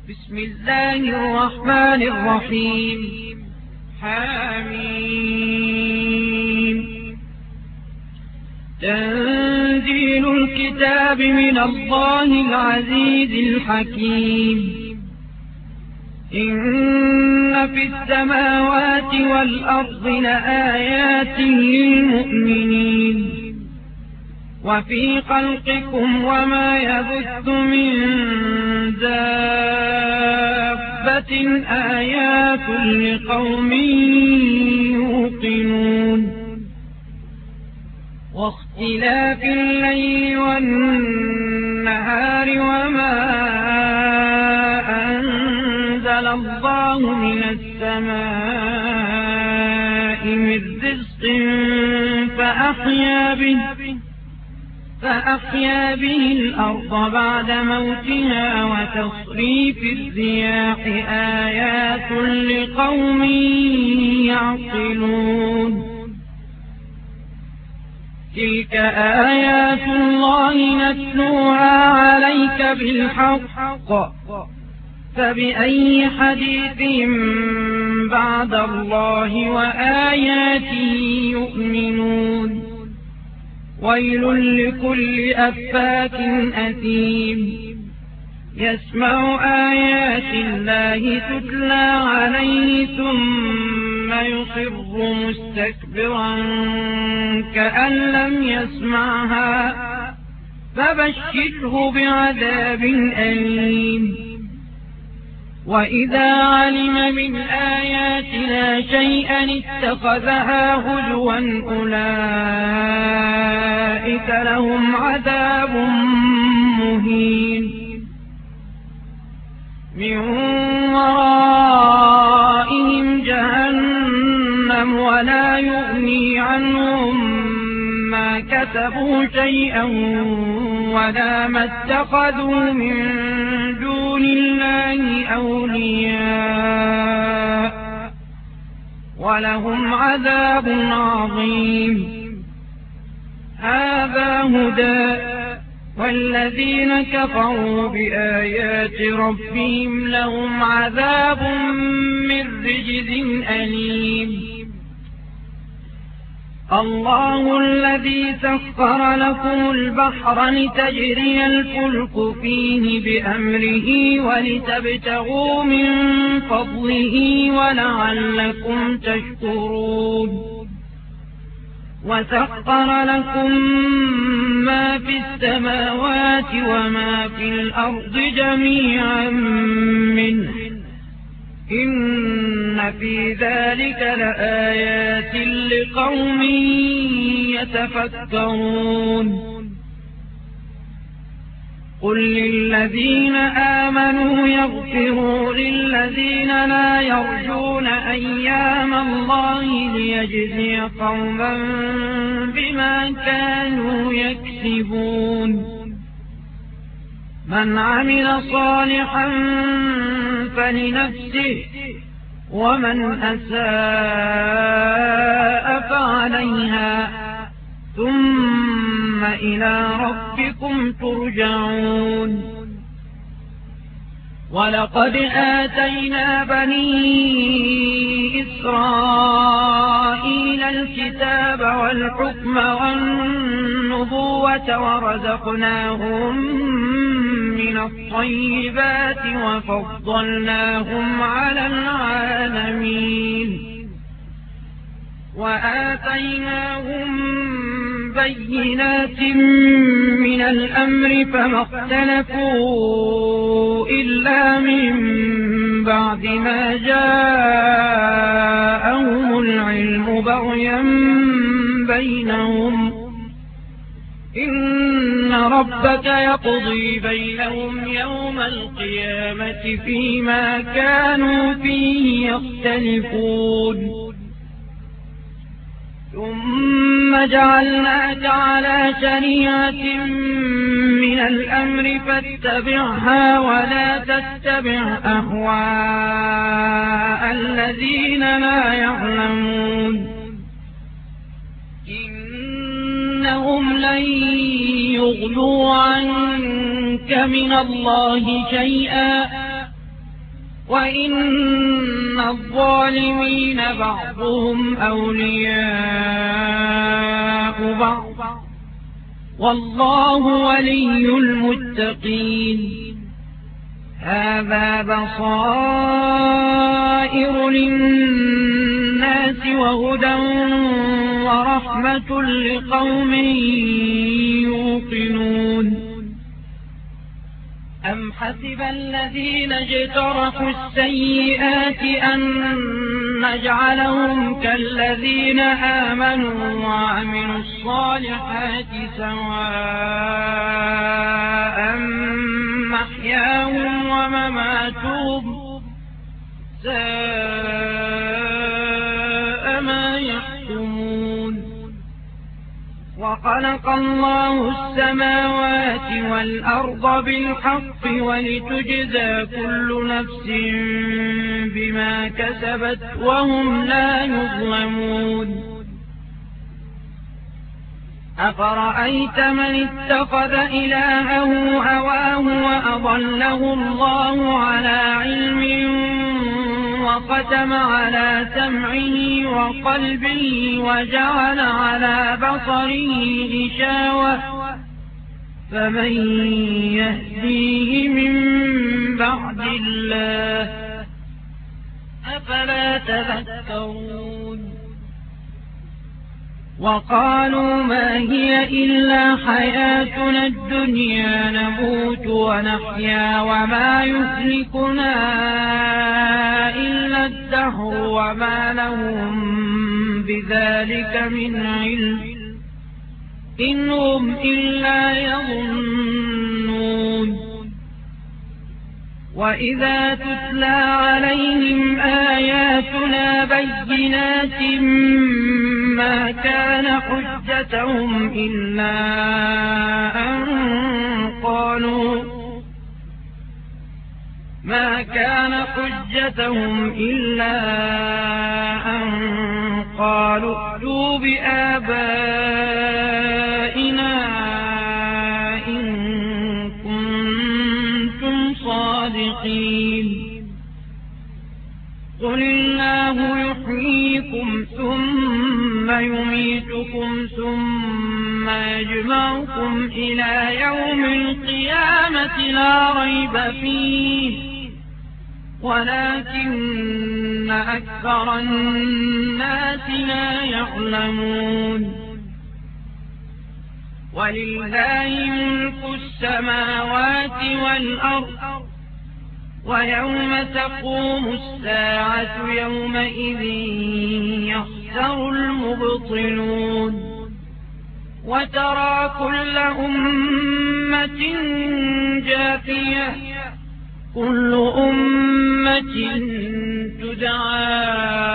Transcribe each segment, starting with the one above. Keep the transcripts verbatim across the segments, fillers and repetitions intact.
بسم الله الرحمن الرحيم. حميم. تنزيل الكتاب من الله العزيز الحكيم. إن في السماوات والأرض لآيات للمؤمنين وفي خلقكم وما يبث من دابة آيات لقوم يوقنون واختلاف الليل والنهار وما أنزل الله من السماء من رزق فأحيا به فأحيا به الأرض بعد موتها وتصريف الرياح آيات لقوم يعقلون. تلك آيات الله نتلوها عليك بالحق فبأي حديث بعد الله وآياته يؤمنون. ويل لكل أفاك أثيم يسمع آيات الله تتلى عليه ثم يصر مستكبرا كأن لم يسمعها فبشره بعذاب أليم. وإذا علم من آياتنا شيئا اتخذها هزوا أولئك لهم عذاب مهين من ورائهم جهنم ولا يغني عنهم ما كسبوا شيئا ولا ما اتخذوا من دون الله أولياء ولهم عذاب عظيم. هذا هدى والذين كفروا بآيات ربهم لهم عذاب من رجز أليم. الله الذي سخر لكم البحر لتجري الفلك فيه بأمره ولتبتغوا من فضله ولعلكم تشكرون. وسخر لكم ما في السماوات وما في الأرض جميعا منه إن في ذلك لآيات لقوم يتفكرون. قل للذين آمنوا يغفروا للذين لا يرجون أيام الله ليجزي قوما بما كانوا يكسبون. من عمل صالحا فلنفسه ومن أساء فعليها ثم إلى ربكم ترجعون. ولقد آتينا بني إسرائيل الكتاب والحكم والنبوة ورزقناهم من الطيبات وفضلناهم على العالمين وآتيناهم بينات من الأمر فما اختلفوا إلا من بعد ما جاءهم العلم بغيا بينهم إن ربك يقضي بينهم يوم القيامة فيما كانوا فيه يختلفون. ثم جعلناك على شريعة من الأمر فاتبعها ولا تتبع أهواء الذين لا يعلمون إنهم لن يغنوا عنك من الله شيئا وإن الظالمين بعضهم أولياء بعض والله ولي المتقين. هذا بصائر للناس وهدى ورحمة لقوم يوقنون. أم حسب الذين اجترحوا السيئات أن نجعلهم كالذين آمنوا وعملوا الصالحات سواء محياهم ومماتهم ساء ما يحكمون. وخلق الله السماوات والأرض بالحق ولتجزى كل نفس بما كسبت وهم لا يظلمون. أفرأيت من اتخذ إلهه هواه وأضله الله على علم وختم على سمعه وقلبه وجعل على بصره غشاوة فمن يهديه من بعد الله أفلا تذكرون. وقالوا ما هي إلا حياتنا الدنيا نموت ونحيا وما يهلكنا إلا الدهر وما لهم بذلك من علم إن هم إلا يظنون. وإذا تتلى عليهم آياتنا بينات ما كان حجتهم إلا أن قالوا ما كان حجتهم إلا أن قالوا ائتوا بآبائنا إن كنتم صادقين. قل الله يحييكم ثم يميتكم ثم يجمعكم إلى يوم القيامة لا ريب فيه ولكن أكثر الناس لا يعلمون. ولله ملك السماوات والأرض ويوم تقوم الساعة يومئذ يخسر المبطلون. وترى كل أمة جاثية كل أمة تدعى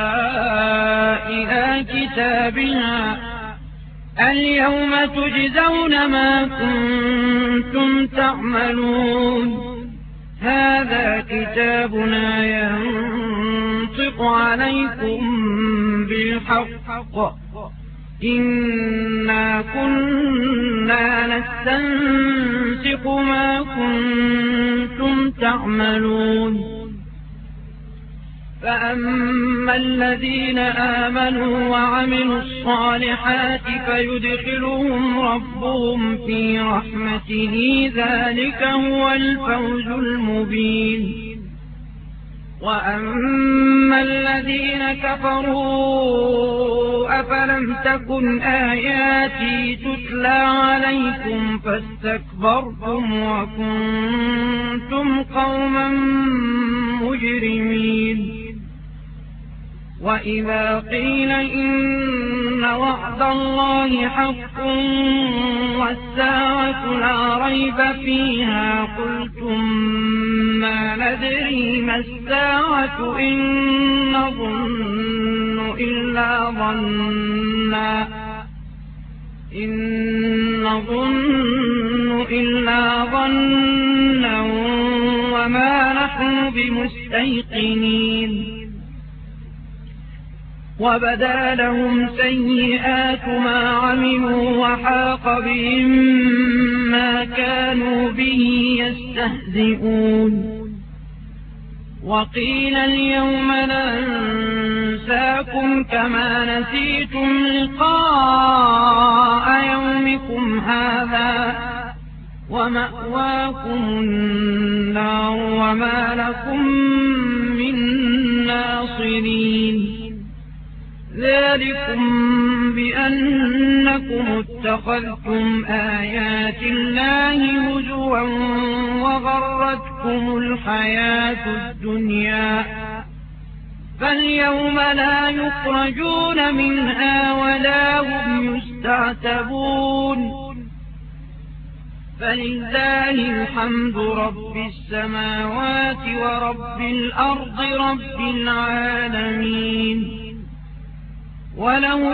إلى كتابها اليوم تجزون ما كنتم تعملون. هذا كتابنا ينطق عليكم بالحق إنا كنا نستنسخ ما كنتم تعملون. فأما الذين آمنوا وعملوا الصالحات فيدخلهم ربهم في رحمته ذلك هو الفوز المبين. وأما الذين كفروا أفلم تكن آياتي تتلى عليكم فاستكبرتم وكنتم قوما مجرمين. وإذا قيل إن وعد الله حق والساعة لا ريب فيها قلتم ما ندري ما الساعة إن نظن إلا ظنا إن نظن إلا ظنا وما نحن بمستيقنين. وبدا لهم سيئات ما عملوا وحاق بهم ما كانوا به يستهزئون. وقيل اليوم ننساكم كما نسيتم لقاء يومكم هذا ومأواكم النار وما لكم من ناصرين ذلكم بأنكم اتخذتم آيات الله هزوا وغرتكم الحياة الدنيا فاليوم لا يخرجون منها ولا هم يستعتبون فلله الحمد رب السماوات ورب الأرض رب العالمين وله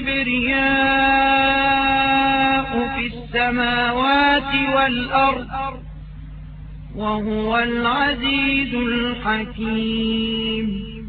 الكبرياء في السماوات والأرض وهو العزيز الحكيم.